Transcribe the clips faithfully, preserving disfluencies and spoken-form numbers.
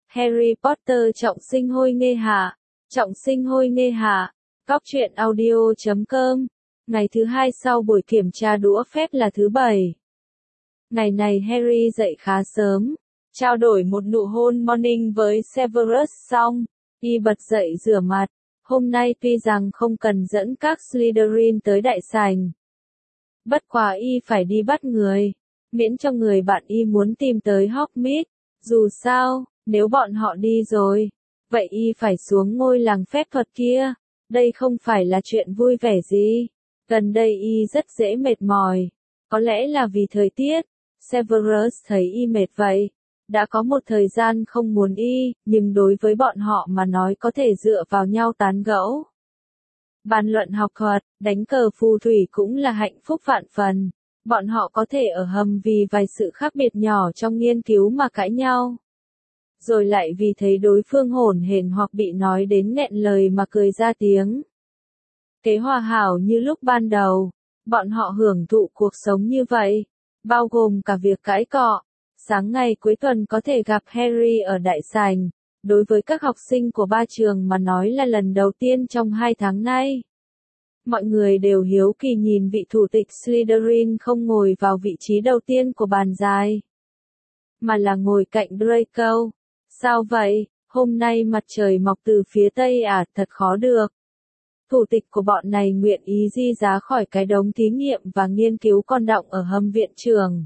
Harry Potter trọng sinh hôi nghê hạ. Trọng sinh hôi nghê hạ. Góc truyện audio chấm com. Ngày thứ hai sau buổi kiểm tra đũa phép là thứ bảy. Ngày này Harry dậy khá sớm, trao đổi một nụ hôn morning với Severus xong, y bật dậy rửa mặt. Hôm nay tuy rằng không cần dẫn các Slytherin tới đại sảnh, bất quá y phải đi bắt người, miễn cho người bạn y muốn tìm tới Hogsmeade. Dù sao, nếu bọn họ đi rồi, vậy y phải xuống ngôi làng phép thuật kia. Đây không phải là chuyện vui vẻ gì. Gần đây y rất dễ mệt mỏi. Có lẽ là vì thời tiết. Severus thấy y mệt vậy. Đã có một thời gian không muốn y, nhưng đối với bọn họ mà nói có thể dựa vào nhau tán gẫu. Bàn luận học thuật, đánh cờ phù thủy cũng là hạnh phúc vạn phần. Bọn họ có thể ở hầm vì vài sự khác biệt nhỏ trong nghiên cứu mà cãi nhau. Rồi lại vì thấy đối phương hổn hển hoặc bị nói đến nghẹn lời mà cười ra tiếng. Kế hòa hảo như lúc ban đầu, bọn họ hưởng thụ cuộc sống như vậy, bao gồm cả việc cãi cọ. Sáng ngày cuối tuần có thể gặp Harry ở đại sảnh, đối với các học sinh của ba trường mà nói là lần đầu tiên trong hai tháng nay. Mọi người đều hiếu kỳ nhìn vị thủ tịch Slytherin không ngồi vào vị trí đầu tiên của bàn dài, mà là ngồi cạnh Draco. Sao vậy, hôm nay mặt trời mọc từ phía tây à, thật khó được. Thủ tịch của bọn này nguyện ý di giá khỏi cái đống thí nghiệm và nghiên cứu con đọng ở hầm viện trường.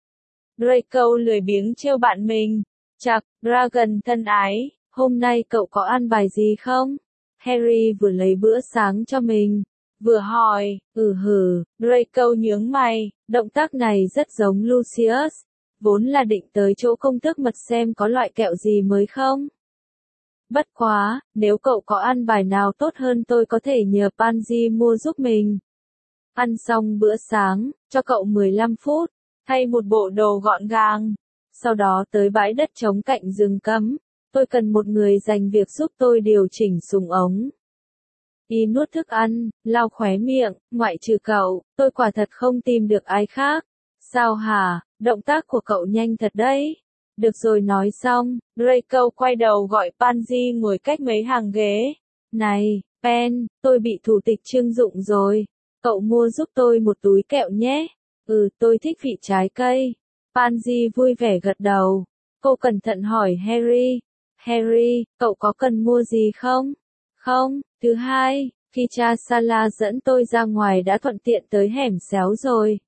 Draco lười biếng trêu bạn mình. Chạc, Dragon thân ái, hôm nay cậu có ăn bài gì không? Harry vừa lấy bữa sáng cho mình, vừa hỏi. Ừ hừ, Draco nhướng mày, động tác này rất giống Lucius. Vốn là định tới chỗ công thức mật xem có loại kẹo gì mới không. Bất quá, nếu cậu có ăn bài nào tốt hơn tôi có thể nhờ Pansy mua giúp mình. Ăn xong bữa sáng, cho cậu mười lăm phút, thay một bộ đồ gọn gàng. Sau đó tới bãi đất trống cạnh rừng cấm, tôi cần một người dành việc giúp tôi điều chỉnh súng ống. Y nuốt thức ăn, lau khóe miệng, ngoại trừ cậu, tôi quả thật không tìm được ai khác. Sao hả, động tác của cậu nhanh thật đấy. Được rồi nói xong, Draco quay đầu gọi Pansy ngồi cách mấy hàng ghế. Này, Pen, tôi bị thủ tịch trưng dụng rồi. Cậu mua giúp tôi một túi kẹo nhé. Ừ, tôi thích vị trái cây. Pansy vui vẻ gật đầu. Cô cẩn thận hỏi Harry. Harry, cậu có cần mua gì không? Không, thứ hai, khi cha Sala dẫn tôi ra ngoài đã thuận tiện tới hẻm xéo rồi.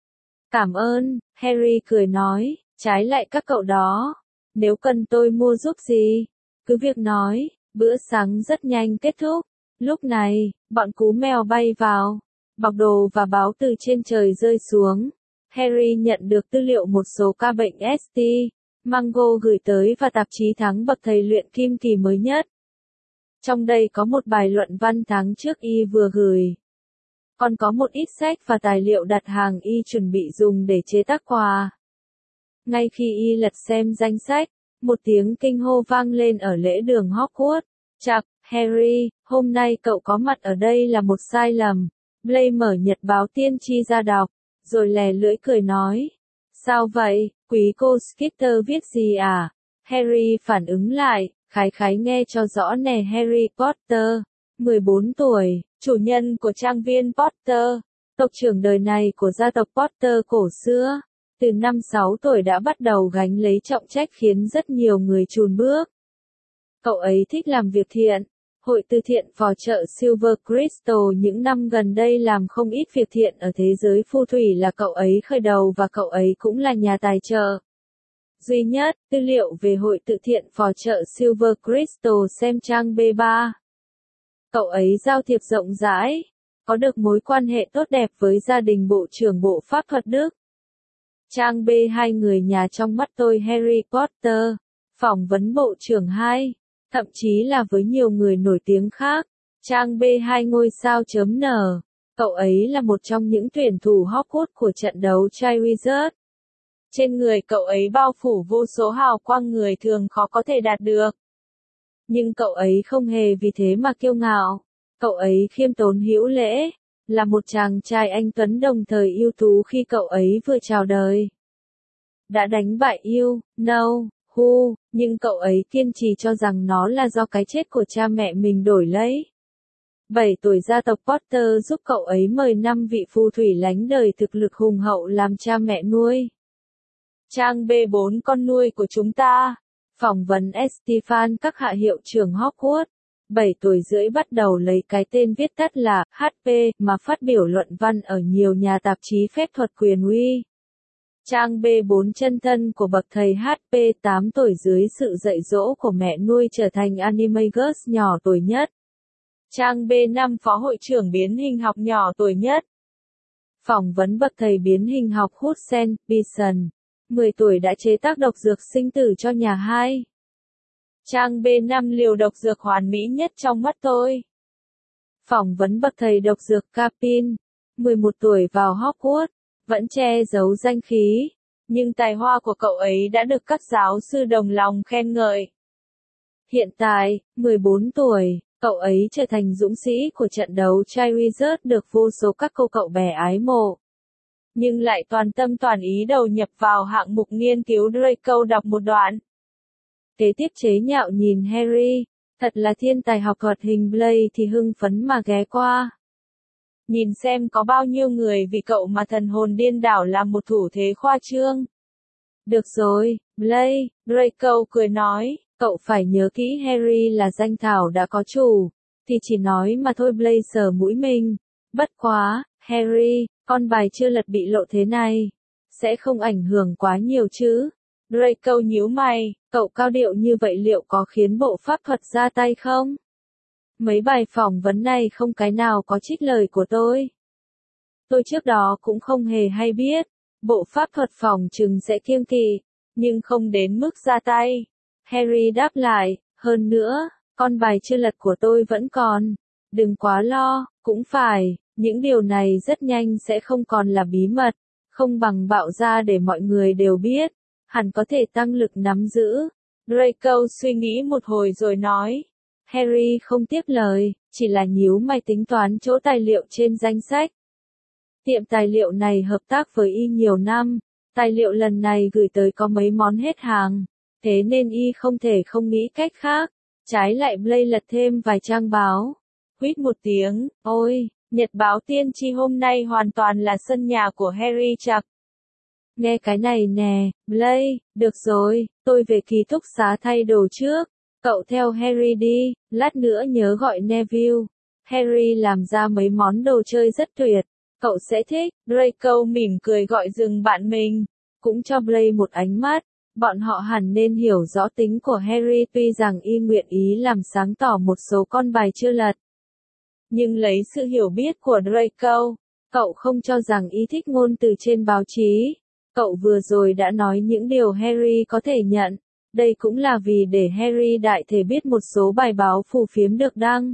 Cảm ơn, Harry cười nói, trái lại các cậu đó. Nếu cần tôi mua giúp gì, cứ việc nói. Bữa sáng rất nhanh kết thúc. Lúc này, bọn cú mèo bay vào. Bọc đồ và báo từ trên trời rơi xuống. Harry nhận được tư liệu một số ca bệnh ét tê, Mango gửi tới và tạp chí tháng bậc thầy luyện kim kỳ mới nhất. Trong đây có một bài luận văn tháng trước y vừa gửi. Còn có một ít sách và tài liệu đặt hàng y chuẩn bị dùng để chế tác quà. Ngay khi y lật xem danh sách, một tiếng kinh hô vang lên ở lễ đường Hogwarts. Chạc, Harry, hôm nay cậu có mặt ở đây là một sai lầm. Blaine mở nhật báo tiên tri ra đọc, rồi lè lưỡi cười nói. Sao vậy, quý cô Skeeter viết gì à? Harry phản ứng lại, khái khái nghe cho rõ nè Harry Potter, mười bốn tuổi, chủ nhân của trang viên Potter, tộc trưởng đời này của gia tộc Potter cổ xưa. Từ năm sáu tuổi đã bắt đầu gánh lấy trọng trách khiến rất nhiều người chùn bước. Cậu ấy thích làm việc thiện. Hội từ thiện phò trợ Silver Crystal những năm gần đây làm không ít việc thiện ở thế giới phù thủy là cậu ấy khởi đầu và cậu ấy cũng là nhà tài trợ duy nhất. Tư liệu về hội từ thiện phò trợ Silver Crystal xem trang B ba. Cậu ấy giao thiệp rộng rãi, có được mối quan hệ tốt đẹp với gia đình Bộ trưởng Bộ Pháp thuật Đức. Trang B hai người nhà trong mắt tôi Harry Potter, phỏng vấn Bộ trưởng hai, thậm chí là với nhiều người nổi tiếng khác. Trang B hai ngôi sao chấm N, cậu ấy là một trong những tuyển thủ Hogwarts của trận đấu Triwizard. Trên người cậu ấy bao phủ vô số hào quang người thường khó có thể đạt được. Nhưng cậu ấy không hề vì thế mà kiêu ngạo. Cậu ấy khiêm tốn hữu lễ, là một chàng trai anh tuấn đồng thời ưu tú khi cậu ấy vừa chào đời. Đã đánh bại yêu, no, khu, nhưng cậu ấy kiên trì cho rằng nó là do cái chết của cha mẹ mình đổi lấy. bảy tuổi gia tộc Potter giúp cậu ấy mời năm vị phù thủy lánh đời thực lực hùng hậu làm cha mẹ nuôi. Trang B bốn con nuôi của chúng ta. Phỏng vấn Stefan các hạ hiệu trưởng Hogwarts. bảy tuổi rưỡi bắt đầu lấy cái tên viết tắt là hát pê mà phát biểu luận văn ở nhiều nhà tạp chí phép thuật quyền uy. Trang B bốn chân thân của bậc thầy hát pê tám tuổi dưới sự dạy dỗ của mẹ nuôi trở thành Animagus nhỏ tuổi nhất. Trang B năm phó hội trưởng biến hình học nhỏ tuổi nhất. Phỏng vấn bậc thầy biến hình học Hudson Bison. mười tuổi đã chế tác độc dược sinh tử cho nhà hai. Trang B năm liều độc dược hoàn mỹ nhất trong mắt tôi. Phỏng vấn bậc thầy độc dược Capin. mười một tuổi vào Hogwarts, vẫn che giấu danh khí, nhưng tài hoa của cậu ấy đã được các giáo sư đồng lòng khen ngợi. Hiện tại, mười bốn tuổi, cậu ấy trở thành dũng sĩ của trận đấu Charizard được vô số các cô cậu bé ái mộ. Nhưng lại toàn tâm toàn ý đầu nhập vào hạng mục nghiên cứu Draco đọc một đoạn. Kế tiếp chế nhạo nhìn Harry, thật là thiên tài học thuật hình Blaze thì hưng phấn mà ghé qua. Nhìn xem có bao nhiêu người vì cậu mà thần hồn điên đảo làm một thủ thế khoa trương. Được rồi, Blaze, Draco cười nói, cậu phải nhớ kỹ Harry là danh thảo đã có chủ, thì chỉ nói mà thôi. Blaze sờ mũi mình. Bất quá, Harry, con bài chưa lật bị lộ thế này, sẽ không ảnh hưởng quá nhiều chứ. Draco nhíu mày, cậu cao điệu như vậy liệu có khiến bộ pháp thuật ra tay không? Mấy bài phỏng vấn này không cái nào có trích lời của tôi. Tôi trước đó cũng không hề hay biết, bộ pháp thuật phòng chừng sẽ kiêng kỵ, nhưng không đến mức ra tay. Harry đáp lại, hơn nữa, con bài chưa lật của tôi vẫn còn. Đừng quá lo, cũng phải, những điều này rất nhanh sẽ không còn là bí mật, không bằng bạo ra để mọi người đều biết, hẳn có thể tăng lực nắm giữ. Draco suy nghĩ một hồi rồi nói. Harry không tiếp lời, chỉ là nhíu mày tính toán chỗ tài liệu trên danh sách. Tiệm tài liệu này hợp tác với y nhiều năm, tài liệu lần này gửi tới có mấy món hết hàng, thế nên y không thể không nghĩ cách khác. Trái lại Blaze lật thêm vài trang báo. Huýt một tiếng, ôi, nhật báo tiên tri hôm nay hoàn toàn là sân nhà của Harry chặt. Nghe cái này nè, Blaze, được rồi, tôi về ký túc xá thay đồ trước. Cậu theo Harry đi, lát nữa nhớ gọi Neville. Harry làm ra mấy món đồ chơi rất tuyệt, cậu sẽ thích. Draco mỉm cười gọi dừng bạn mình, cũng cho Blaze một ánh mắt. Bọn họ hẳn nên hiểu rõ tính của Harry tuy rằng y nguyện ý làm sáng tỏ một số con bài chưa lật. Nhưng lấy sự hiểu biết của Draco, cậu không cho rằng y thích ngôn từ trên báo chí. Cậu vừa rồi đã nói những điều Harry có thể nhận. Đây cũng là vì để Harry đại thể biết một số bài báo phù phiếm được đăng.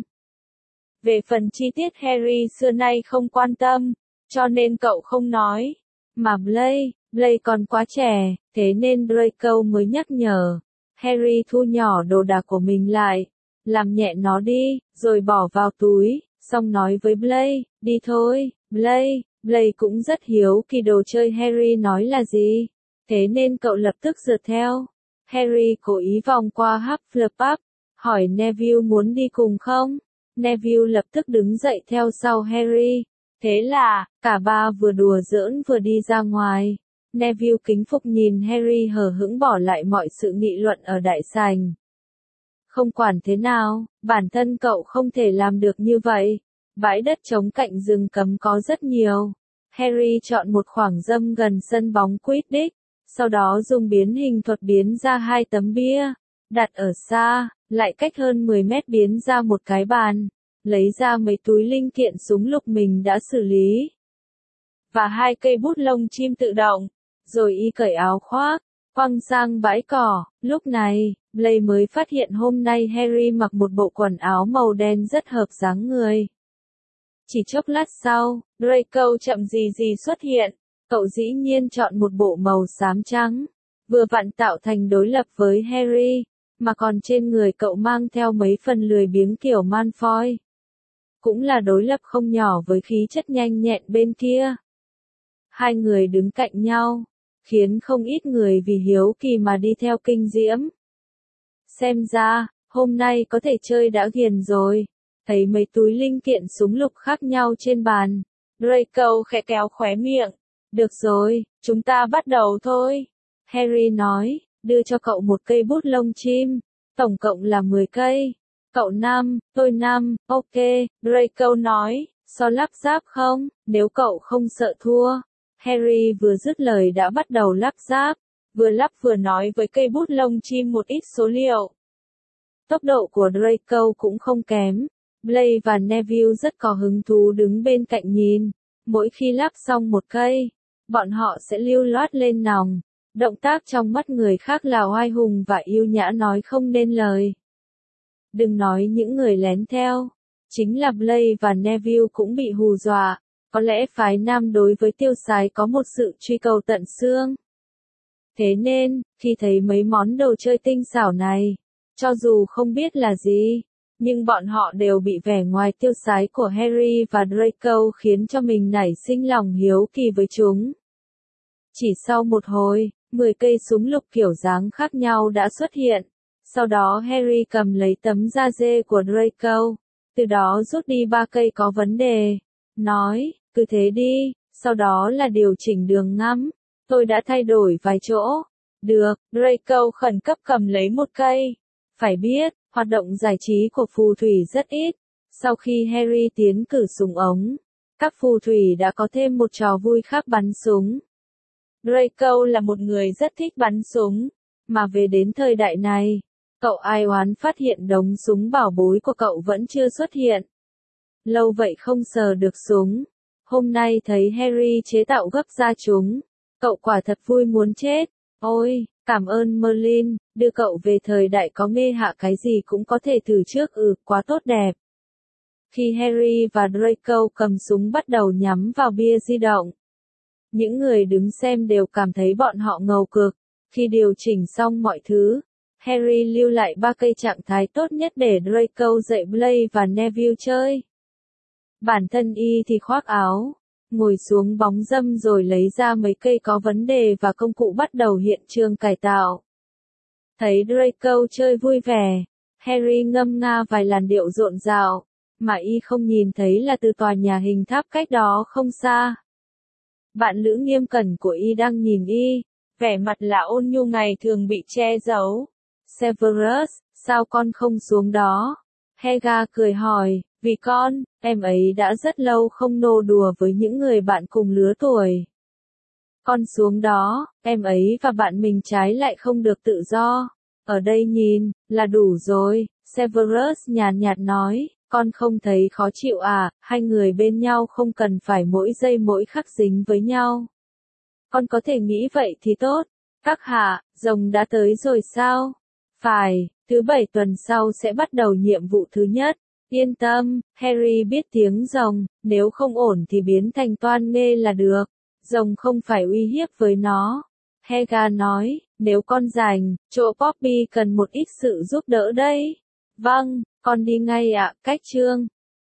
Về phần chi tiết Harry xưa nay không quan tâm, cho nên cậu không nói. Mà Blaze, Blaze còn quá trẻ, thế nên Draco mới nhắc nhở. Harry thu nhỏ đồ đạc của mình lại, làm nhẹ nó đi, rồi bỏ vào túi, xong nói với Blaze, đi thôi, Blaze. Blaze cũng rất hiếu kỳ đồ chơi Harry nói là gì, thế nên cậu lập tức rượt theo. Harry cố ý vòng qua Hufflepuff, hỏi Neville muốn đi cùng không? Neville lập tức đứng dậy theo sau Harry. Thế là, cả ba vừa đùa giỡn vừa đi ra ngoài. Neville kính phục nhìn Harry hờ hững bỏ lại mọi sự nghị luận ở đại sảnh. Không quản thế nào, bản thân cậu không thể làm được như vậy. Bãi đất trống cạnh rừng cấm có rất nhiều. Harry chọn một khoảng râm gần sân bóng Quidditch, sau đó dùng biến hình thuật biến ra hai tấm bia, đặt ở xa, lại cách hơn mười mét biến ra một cái bàn, lấy ra mấy túi linh kiện súng lục mình đã xử lý, và hai cây bút lông chim tự động, rồi y cởi áo khoác, quăng sang bãi cỏ. Lúc này, Blaze mới phát hiện hôm nay Harry mặc một bộ quần áo màu đen rất hợp dáng người. Chỉ chốc lát sau, Draco chậm gì gì xuất hiện, cậu dĩ nhiên chọn một bộ màu xám trắng, vừa vặn tạo thành đối lập với Harry, mà còn trên người cậu mang theo mấy phần lười biếng kiểu Malfoy. Cũng là đối lập không nhỏ với khí chất nhanh nhẹn bên kia. Hai người đứng cạnh nhau, khiến không ít người vì hiếu kỳ mà đi theo kinh diễm. Xem ra, hôm nay có thể chơi đã ghiền rồi. Thấy mấy túi linh kiện súng lục khác nhau trên bàn, Draco khẽ kéo khóe miệng. Được rồi, chúng ta bắt đầu thôi. Harry nói, đưa cho cậu một cây bút lông chim. Tổng cộng là mười cây. Cậu năm, tôi năm, ok, Draco nói, so lắp ráp không, nếu cậu không sợ thua. Harry vừa dứt lời đã bắt đầu lắp ráp, vừa lắp vừa nói với cây bút lông chim một ít số liệu. Tốc độ của Draco cũng không kém. Blaise và Neville rất có hứng thú đứng bên cạnh nhìn. Mỗi khi lắp xong một cây, bọn họ sẽ lưu loát lên nòng. Động tác trong mắt người khác là oai hùng và yêu nhã nói không nên lời. Đừng nói những người lén theo. Chính là Blaise và Neville cũng bị hù dọa. Có lẽ phái nam đối với tiêu sái có một sự truy cầu tận xương. Thế nên, khi thấy mấy món đồ chơi tinh xảo này, cho dù không biết là gì, nhưng bọn họ đều bị vẻ ngoài tiêu sái của Harry và Draco khiến cho mình nảy sinh lòng hiếu kỳ với chúng. Chỉ sau một hồi, mười cây súng lục kiểu dáng khác nhau đã xuất hiện. Sau đó Harry cầm lấy tấm da dê của Draco, từ đó rút đi ba cây có vấn đề. Nói, cứ thế đi, sau đó là điều chỉnh đường ngắm. Tôi đã thay đổi vài chỗ. Được, Draco khẩn cấp cầm lấy một cây. Phải biết, hoạt động giải trí của phù thủy rất ít. Sau khi Harry tiến cử súng ống, các phù thủy đã có thêm một trò vui khác bắn súng. Draco là một người rất thích bắn súng, mà về đến thời đại này, cậu ai oán phát hiện đống súng bảo bối của cậu vẫn chưa xuất hiện. Lâu vậy không sờ được súng. Hôm nay thấy Harry chế tạo gấp ra chúng, cậu quả thật vui muốn chết. Ôi, cảm ơn Merlin, đưa cậu về thời đại có mê hạ cái gì cũng có thể thử trước. Ừ, quá tốt đẹp. Khi Harry và Draco cầm súng bắt đầu nhắm vào bia di động, những người đứng xem đều cảm thấy bọn họ ngầu cực. Khi điều chỉnh xong mọi thứ, Harry lưu lại ba cây trạng thái tốt nhất để Draco dạy Blaise và Neville chơi. Bản thân y thì khoác áo, ngồi xuống bóng râm rồi lấy ra mấy cây có vấn đề và công cụ bắt đầu hiện trường cải tạo. Thấy Draco chơi vui vẻ, Harry ngâm nga vài làn điệu rộn rào, mà y không nhìn thấy là từ tòa nhà hình tháp cách đó không xa. Bạn lữ nghiêm cẩn của y đang nhìn y, vẻ mặt là ôn nhu ngày thường bị che giấu. Severus, sao con không xuống đó? Helga cười hỏi, vì con, em ấy đã rất lâu không nô đùa với những người bạn cùng lứa tuổi. Con xuống đó, em ấy và bạn mình trái lại không được tự do. Ở đây nhìn, là đủ rồi, Severus nhàn nhạt nói, con không thấy khó chịu à, hai người bên nhau không cần phải mỗi giây mỗi khắc dính với nhau. Con có thể nghĩ vậy thì tốt. Các hạ, rồng đã tới rồi sao? Phải, thứ bảy tuần sau sẽ bắt đầu nhiệm vụ thứ nhất. Yên tâm, Harry biết tiếng rồng, nếu không ổn thì biến thành toan nghê là được. Rồng không phải uy hiếp với nó. Helga nói, nếu con rảnh, chỗ Poppy cần một ít sự giúp đỡ đấy. Vâng, con đi ngay ạ, cách chương.